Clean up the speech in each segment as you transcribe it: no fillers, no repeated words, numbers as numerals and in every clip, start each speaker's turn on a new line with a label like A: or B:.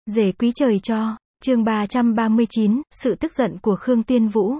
A: Rể quý trời cho, chương 339, sự tức giận của Khương Tuyên Vũ.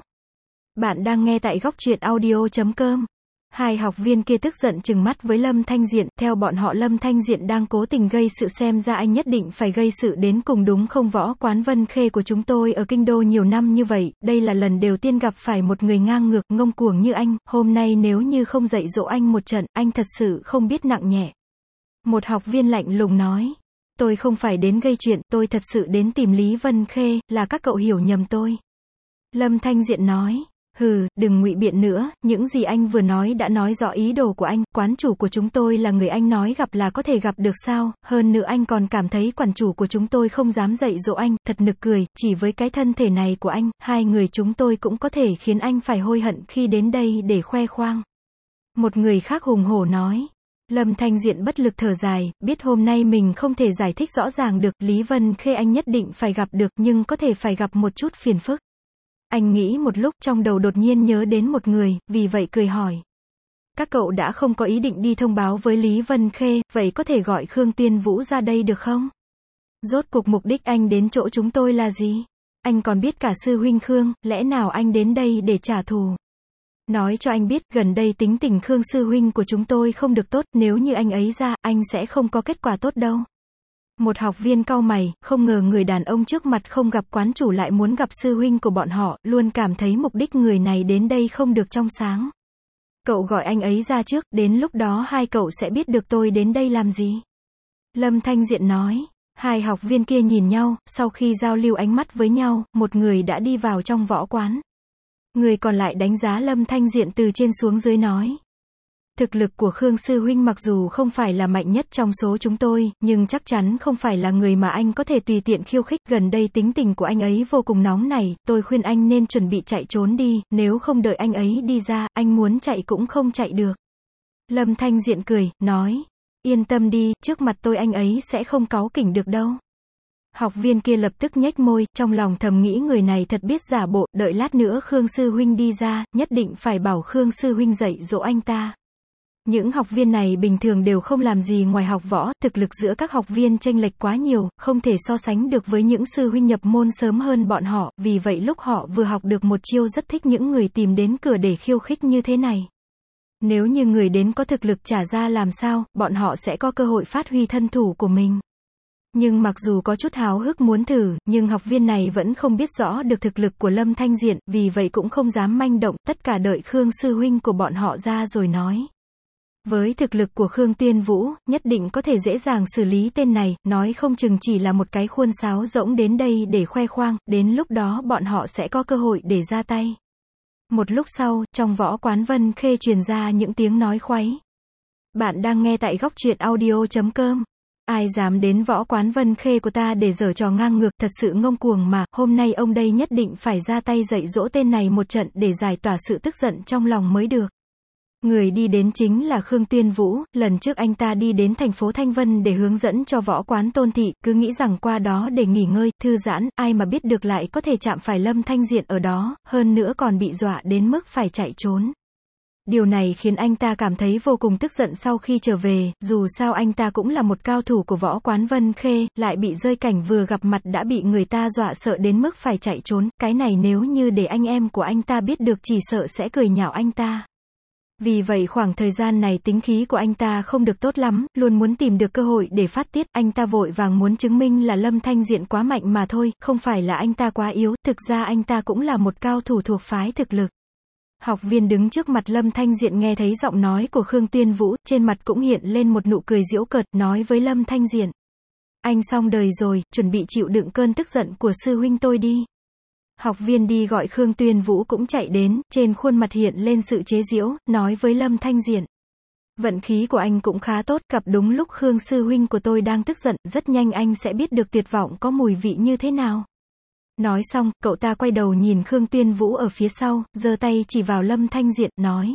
A: Bạn đang nghe tại góc truyện audio.com. Hai học viên kia tức giận trừng mắt với Lâm Thanh Diện, theo bọn họ Lâm Thanh Diện đang cố tình gây sự, xem ra anh nhất định phải gây sự đến cùng đúng không? Võ quán Vân Khê của chúng tôi ở kinh đô nhiều năm như vậy, đây là lần đầu tiên gặp phải một người ngang ngược, ngông cuồng như anh, hôm nay nếu như không dạy dỗ anh một trận, anh thật sự không biết nặng nhẹ. Một học viên lạnh lùng nói. Tôi không phải đến gây chuyện, tôi thật sự đến tìm Lý Vân Khê, là các cậu hiểu nhầm tôi. Lâm Thanh Diện nói. Hừ, đừng ngụy biện nữa, những gì anh vừa nói đã nói rõ ý đồ của anh, quán chủ của chúng tôi là người anh nói gặp là có thể gặp được sao, hơn nữa anh còn cảm thấy quản chủ của chúng tôi không dám dạy dỗ anh, thật nực cười, chỉ với cái thân thể này của anh, hai người chúng tôi cũng có thể khiến anh phải hối hận khi đến đây để khoe khoang. Một người khác hùng hổ nói. Lâm Thanh Diện bất lực thở dài, biết hôm nay mình không thể giải thích rõ ràng được, Lý Vân Khê anh nhất định phải gặp được, nhưng có thể phải gặp một chút phiền phức. Anh nghĩ một lúc, trong đầu đột nhiên nhớ đến một người, vì vậy cười hỏi. Các cậu đã không có ý định đi thông báo với Lý Vân Khê, vậy có thể gọi Khương Tuyên Vũ ra đây được không? Rốt cuộc mục đích anh đến chỗ chúng tôi là gì? Anh còn biết cả sư huynh Khương, lẽ nào anh đến đây để trả thù? Nói cho anh biết, gần đây tính tình Khương sư huynh của chúng tôi không được tốt, nếu như anh ấy ra, anh sẽ không có kết quả tốt đâu. Một học viên cau mày, không ngờ người đàn ông trước mặt không gặp quán chủ lại muốn gặp sư huynh của bọn họ, luôn cảm thấy mục đích người này đến đây không được trong sáng. Cậu gọi anh ấy ra trước, đến lúc đó hai cậu sẽ biết được tôi đến đây làm gì. Lâm Thanh Diện nói. Hai học viên kia nhìn nhau, sau khi giao lưu ánh mắt với nhau, một người đã đi vào trong võ quán. Người còn lại đánh giá Lâm Thanh Diện từ trên xuống dưới nói. Thực lực của Khương sư huynh mặc dù không phải là mạnh nhất trong số chúng tôi, nhưng chắc chắn không phải là người mà anh có thể tùy tiện khiêu khích, gần đây tính tình của anh ấy vô cùng nóng nảy, tôi khuyên anh nên chuẩn bị chạy trốn đi, nếu không đợi anh ấy đi ra, anh muốn chạy cũng không chạy được. Lâm Thanh Diện cười, nói, yên tâm đi, trước mặt tôi anh ấy sẽ không cáu kỉnh được đâu. Học viên kia lập tức nhếch môi, trong lòng thầm nghĩ người này thật biết giả bộ, đợi lát nữa Khương sư huynh đi ra, nhất định phải bảo Khương sư huynh dạy dỗ anh ta. Những học viên này bình thường đều không làm gì ngoài học võ, thực lực giữa các học viên chênh lệch quá nhiều, không thể so sánh được với những sư huynh nhập môn sớm hơn bọn họ, vì vậy lúc họ vừa học được một chiêu rất thích những người tìm đến cửa để khiêu khích như thế này. Nếu như người đến có thực lực trả ra làm sao, bọn họ sẽ có cơ hội phát huy thân thủ của mình. Nhưng mặc dù có chút háo hức muốn thử, nhưng học viên này vẫn không biết rõ được thực lực của Lâm Thanh Diện, vì vậy cũng không dám manh động, tất cả đợi Khương sư huynh của bọn họ ra rồi nói. Với thực lực của Khương Tuyên Vũ, nhất định có thể dễ dàng xử lý tên này, nói không chừng chỉ là một cái khuôn sáo rỗng đến đây để khoe khoang, đến lúc đó bọn họ sẽ có cơ hội để ra tay. Một lúc sau, trong võ quán Vân Khê truyền ra những tiếng nói khoáy. Bạn đang nghe tại góc truyện audio.com. Ai dám đến võ quán Vân Khê của ta để giở trò ngang ngược, thật sự ngông cuồng mà, hôm nay ông đây nhất định phải ra tay dạy dỗ tên này một trận để giải tỏa sự tức giận trong lòng mới được. Người đi đến chính là Khương Tuyên Vũ, lần trước anh ta đi đến thành phố Thanh Vân để hướng dẫn cho võ quán Tôn Thị, cứ nghĩ rằng qua đó để nghỉ ngơi, thư giãn, ai mà biết được lại có thể chạm phải Lâm Thanh Diện ở đó, hơn nữa còn bị dọa đến mức phải chạy trốn. Điều này khiến anh ta cảm thấy vô cùng tức giận sau khi trở về, dù sao anh ta cũng là một cao thủ của võ quán Vân Khê, lại bị rơi cảnh vừa gặp mặt đã bị người ta dọa sợ đến mức phải chạy trốn, cái này nếu như để anh em của anh ta biết được chỉ sợ sẽ cười nhạo anh ta. Vì vậy khoảng thời gian này tính khí của anh ta không được tốt lắm, luôn muốn tìm được cơ hội để phát tiết, anh ta vội vàng muốn chứng minh là Lâm Thanh Diện quá mạnh mà thôi, không phải là anh ta quá yếu, thực ra anh ta cũng là một cao thủ thuộc phái thực lực. Học viên đứng trước mặt Lâm Thanh Diện nghe thấy giọng nói của Khương Tuyên Vũ, trên mặt cũng hiện lên một nụ cười giễu cợt, nói với Lâm Thanh Diện. Anh xong đời rồi, chuẩn bị chịu đựng cơn tức giận của sư huynh tôi đi. Học viên đi gọi Khương Tuyên Vũ cũng chạy đến, trên khuôn mặt hiện lên sự chế giễu, nói với Lâm Thanh Diện. Vận khí của anh cũng khá tốt, gặp đúng lúc Khương sư huynh của tôi đang tức giận, rất nhanh anh sẽ biết được tuyệt vọng có mùi vị như thế nào. Nói xong, cậu ta quay đầu nhìn Khương Tuyên Vũ ở phía sau, giơ tay chỉ vào Lâm Thanh Diện, nói.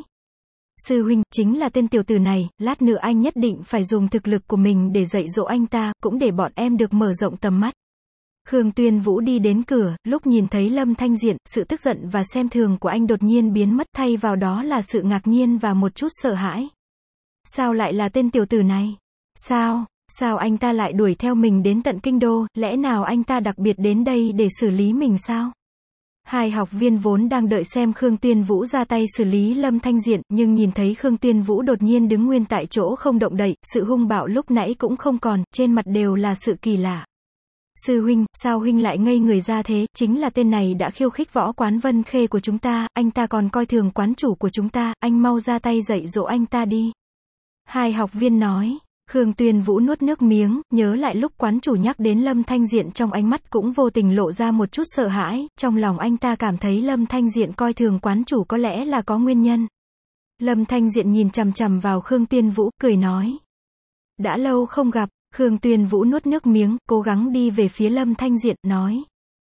A: Sư huynh, chính là tên tiểu tử này, lát nữa anh nhất định phải dùng thực lực của mình để dạy dỗ anh ta, cũng để bọn em được mở rộng tầm mắt. Khương Tuyên Vũ đi đến cửa, lúc nhìn thấy Lâm Thanh Diện, sự tức giận và xem thường của anh đột nhiên biến mất, thay vào đó là sự ngạc nhiên và một chút sợ hãi. Sao lại là tên tiểu tử này? Sao? Sao anh ta lại đuổi theo mình đến tận kinh đô, lẽ nào anh ta đặc biệt đến đây để xử lý mình sao? Hai học viên vốn đang đợi xem Khương Tuyên Vũ ra tay xử lý Lâm Thanh Diện, nhưng nhìn thấy Khương Tuyên Vũ đột nhiên đứng nguyên tại chỗ không động đậy, sự hung bạo lúc nãy cũng không còn, trên mặt đều là sự kỳ lạ. Sư huynh, sao huynh lại ngây người ra thế, chính là tên này đã khiêu khích võ quán Vân Khê của chúng ta, anh ta còn coi thường quán chủ của chúng ta, anh mau ra tay dạy dỗ anh ta đi. Hai học viên nói. Khương Tuyên Vũ nuốt nước miếng, nhớ lại lúc quán chủ nhắc đến Lâm Thanh Diện trong ánh mắt cũng vô tình lộ ra một chút sợ hãi, trong lòng anh ta cảm thấy Lâm Thanh Diện coi thường quán chủ có lẽ là có nguyên nhân. Lâm Thanh Diện nhìn chằm chằm vào Khương Tuyên Vũ, cười nói. Đã lâu không gặp, Khương Tuyên Vũ nuốt nước miếng, cố gắng đi về phía Lâm Thanh Diện, nói.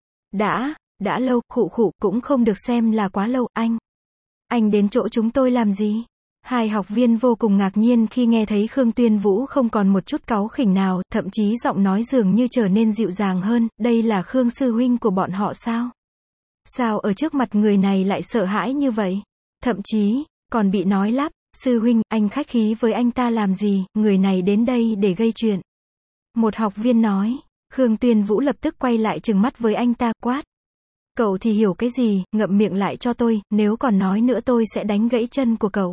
A: Đã lâu, khụ khụ, cũng không được xem là quá lâu, anh đến chỗ chúng tôi làm gì? Hai học viên vô cùng ngạc nhiên khi nghe thấy Khương Tuyên Vũ không còn một chút cáu khỉnh nào, thậm chí giọng nói dường như trở nên dịu dàng hơn, đây là Khương sư huynh của bọn họ sao? Sao ở trước mặt người này lại sợ hãi như vậy? Thậm chí, còn bị nói lắp, sư huynh, anh khách khí với anh ta làm gì, người này đến đây để gây chuyện. Một học viên nói, Khương Tuyên Vũ lập tức quay lại trừng mắt với anh ta, quát. Cậu thì hiểu cái gì, ngậm miệng lại cho tôi, nếu còn nói nữa tôi sẽ đánh gãy chân của cậu.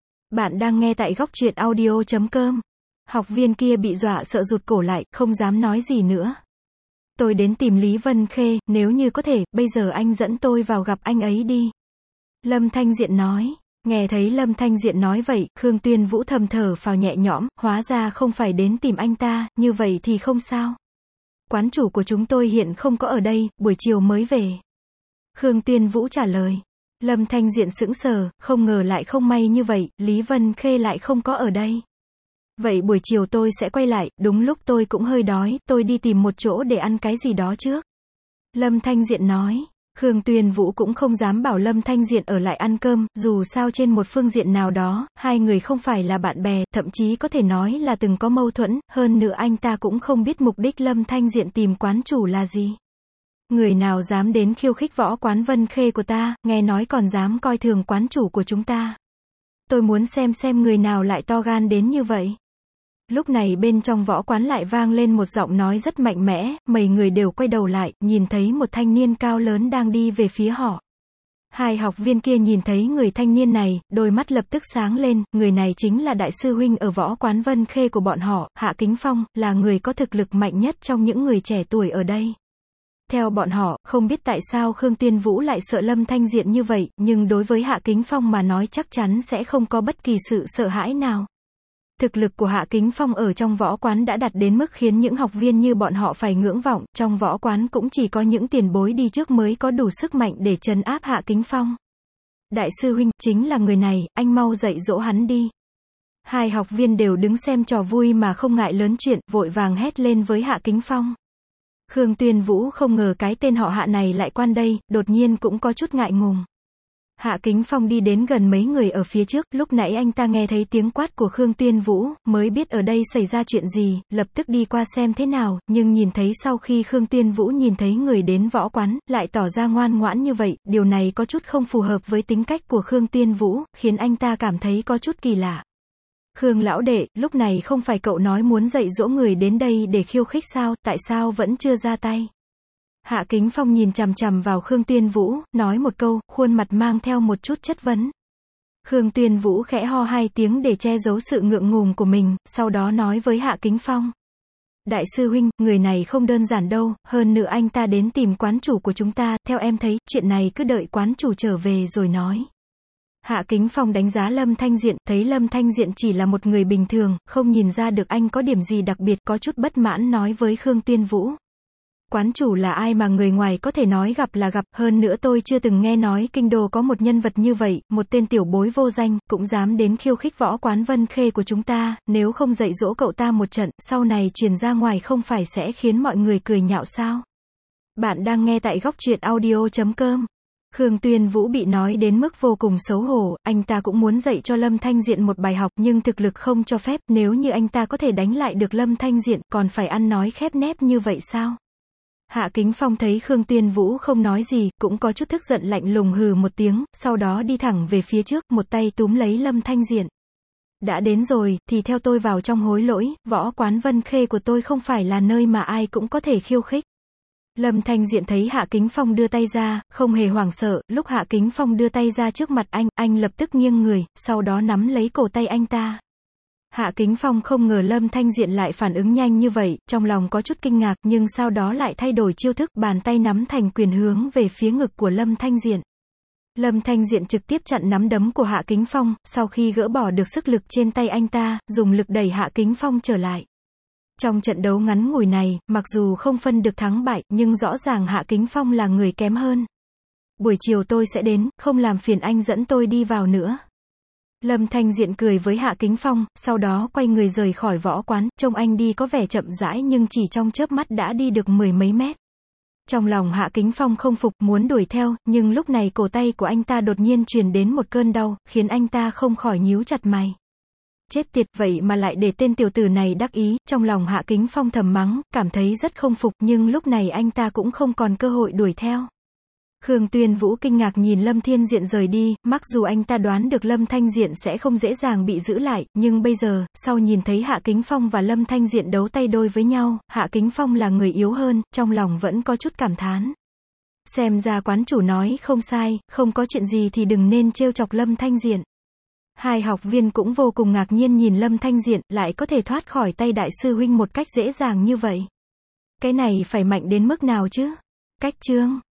A: Bạn đang nghe tại góc truyện audio.com. Học viên kia bị dọa sợ rụt cổ lại, không dám nói gì nữa. Tôi đến tìm Lý Vân Khê, nếu như có thể, bây giờ anh dẫn tôi vào gặp anh ấy đi. Lâm Thanh Diện nói. Nghe thấy Lâm Thanh Diện nói vậy, Khương Tuyên Vũ thầm thở phào nhẹ nhõm, hóa ra không phải đến tìm anh ta, như vậy thì không sao. Quán chủ của chúng tôi hiện không có ở đây, buổi chiều mới về. Khương Tuyên Vũ trả lời. Lâm Thanh Diện sững sờ, không ngờ lại không may như vậy, Lý Vân Khê lại không có ở đây. Vậy buổi chiều tôi sẽ quay lại, đúng lúc tôi cũng hơi đói, tôi đi tìm một chỗ để ăn cái gì đó trước. Lâm Thanh Diện nói. Khương Tuyên Vũ cũng không dám bảo Lâm Thanh Diện ở lại ăn cơm, dù sao trên một phương diện nào đó, hai người không phải là bạn bè, thậm chí có thể nói là từng có mâu thuẫn, hơn nữa anh ta cũng không biết mục đích Lâm Thanh Diện tìm quán chủ là gì. Người nào dám đến khiêu khích võ quán Vân Khê của ta, nghe nói còn dám coi thường quán chủ của chúng ta. Tôi muốn xem người nào lại to gan đến như vậy. Lúc này bên trong võ quán lại vang lên một giọng nói rất mạnh mẽ, mấy người đều quay đầu lại, nhìn thấy một thanh niên cao lớn đang đi về phía họ. Hai học viên kia nhìn thấy người thanh niên này, đôi mắt lập tức sáng lên, người này chính là đại sư huynh ở võ quán Vân Khê của bọn họ, Hạ Kính Phong, là người có thực lực mạnh nhất trong những người trẻ tuổi ở đây. Theo bọn họ, không biết tại sao Khương Tuyên Vũ lại sợ Lâm Thanh Diện như vậy, nhưng đối với Hạ Kính Phong mà nói chắc chắn sẽ không có bất kỳ sự sợ hãi nào. Thực lực của Hạ Kính Phong ở trong võ quán đã đạt đến mức khiến những học viên như bọn họ phải ngưỡng vọng, trong võ quán cũng chỉ có những tiền bối đi trước mới có đủ sức mạnh để trấn áp Hạ Kính Phong. Đại sư huynh, chính là người này, anh mau dạy dỗ hắn đi. Hai học viên đều đứng xem trò vui mà không ngại lớn chuyện, vội vàng hét lên với Hạ Kính Phong. Khương Tuyên Vũ không ngờ cái tên họ Hạ này lại quan đây, đột nhiên cũng có chút ngại ngùng. Hạ Kính Phong đi đến gần mấy người ở phía trước, lúc nãy anh ta nghe thấy tiếng quát của Khương Tuyên Vũ, mới biết ở đây xảy ra chuyện gì, lập tức đi qua xem thế nào, nhưng nhìn thấy sau khi Khương Tuyên Vũ nhìn thấy người đến võ quán, lại tỏ ra ngoan ngoãn như vậy, điều này có chút không phù hợp với tính cách của Khương Tuyên Vũ, khiến anh ta cảm thấy có chút kỳ lạ. Khương lão đệ, lúc này không phải cậu nói muốn dạy dỗ người đến đây để khiêu khích sao, tại sao vẫn chưa ra tay? Hạ Kính Phong nhìn chằm chằm vào Khương Tuyên Vũ, nói một câu, khuôn mặt mang theo một chút chất vấn. Khương Tuyên Vũ khẽ ho hai tiếng để che giấu sự ngượng ngùng của mình, sau đó nói với Hạ Kính Phong. Đại sư huynh, người này không đơn giản đâu, hơn nữa anh ta đến tìm quán chủ của chúng ta, theo em thấy, chuyện này cứ đợi quán chủ trở về rồi nói. Hạ Kính Phong đánh giá Lâm Thanh Diện, thấy Lâm Thanh Diện chỉ là một người bình thường, không nhìn ra được anh có điểm gì đặc biệt, có chút bất mãn nói với Khương Tuyên Vũ. Quán chủ là ai mà người ngoài có thể nói gặp là gặp, hơn nữa tôi chưa từng nghe nói kinh đô có một nhân vật như vậy, một tên tiểu bối vô danh, cũng dám đến khiêu khích võ quán Vân Khê của chúng ta, nếu không dạy dỗ cậu ta một trận, sau này truyền ra ngoài không phải sẽ khiến mọi người cười nhạo sao? Bạn đang nghe tại góc truyện audio.com. Khương Tuyên Vũ bị nói đến mức vô cùng xấu hổ, anh ta cũng muốn dạy cho Lâm Thanh Diện một bài học, nhưng thực lực không cho phép, nếu như anh ta có thể đánh lại được Lâm Thanh Diện, còn phải ăn nói khép nép như vậy sao? Hạ Kính Phong thấy Khương Tuyên Vũ không nói gì, cũng có chút tức giận lạnh lùng hừ một tiếng, sau đó đi thẳng về phía trước, một tay túm lấy Lâm Thanh Diện. Đã đến rồi, thì theo tôi vào trong hối lỗi, võ quán Vân Khê của tôi không phải là nơi mà ai cũng có thể khiêu khích. Lâm Thanh Diện thấy Hạ Kính Phong đưa tay ra, không hề hoảng sợ, lúc Hạ Kính Phong đưa tay ra trước mặt anh lập tức nghiêng người, sau đó nắm lấy cổ tay anh ta. Hạ Kính Phong không ngờ Lâm Thanh Diện lại phản ứng nhanh như vậy, trong lòng có chút kinh ngạc, nhưng sau đó lại thay đổi chiêu thức, bàn tay nắm thành quyền hướng về phía ngực của Lâm Thanh Diện. Lâm Thanh Diện trực tiếp chặn nắm đấm của Hạ Kính Phong, sau khi gỡ bỏ được sức lực trên tay anh ta, dùng lực đẩy Hạ Kính Phong trở lại. Trong trận đấu ngắn ngủi này, mặc dù không phân được thắng bại, nhưng rõ ràng Hạ Kính Phong là người kém hơn. Buổi chiều tôi sẽ đến, không làm phiền anh dẫn tôi đi vào nữa. Lâm Thanh Diện cười với Hạ Kính Phong, sau đó quay người rời khỏi võ quán, trông anh đi có vẻ chậm rãi nhưng chỉ trong chớp mắt đã đi được mười mấy mét. Trong lòng Hạ Kính Phong không phục, muốn đuổi theo, nhưng lúc này cổ tay của anh ta đột nhiên truyền đến một cơn đau, khiến anh ta không khỏi nhíu chặt mày. Chết tiệt, vậy mà lại để tên tiểu tử này đắc ý, trong lòng Hạ Kính Phong thầm mắng, cảm thấy rất không phục, nhưng lúc này anh ta cũng không còn cơ hội đuổi theo. Khương Tuyên Vũ kinh ngạc nhìn Lâm Thiên Diện rời đi, mặc dù anh ta đoán được Lâm Thanh Diện sẽ không dễ dàng bị giữ lại, nhưng bây giờ, sau nhìn thấy Hạ Kính Phong và Lâm Thanh Diện đấu tay đôi với nhau, Hạ Kính Phong là người yếu hơn, trong lòng vẫn có chút cảm thán. Xem ra quán chủ nói không sai, không có chuyện gì thì đừng nên trêu chọc Lâm Thanh Diện. Hai học viên cũng vô cùng ngạc nhiên nhìn Lâm Thanh Diện, lại có thể thoát khỏi tay đại sư huynh một cách dễ dàng như vậy. Cái này phải mạnh đến mức nào chứ? Cách chương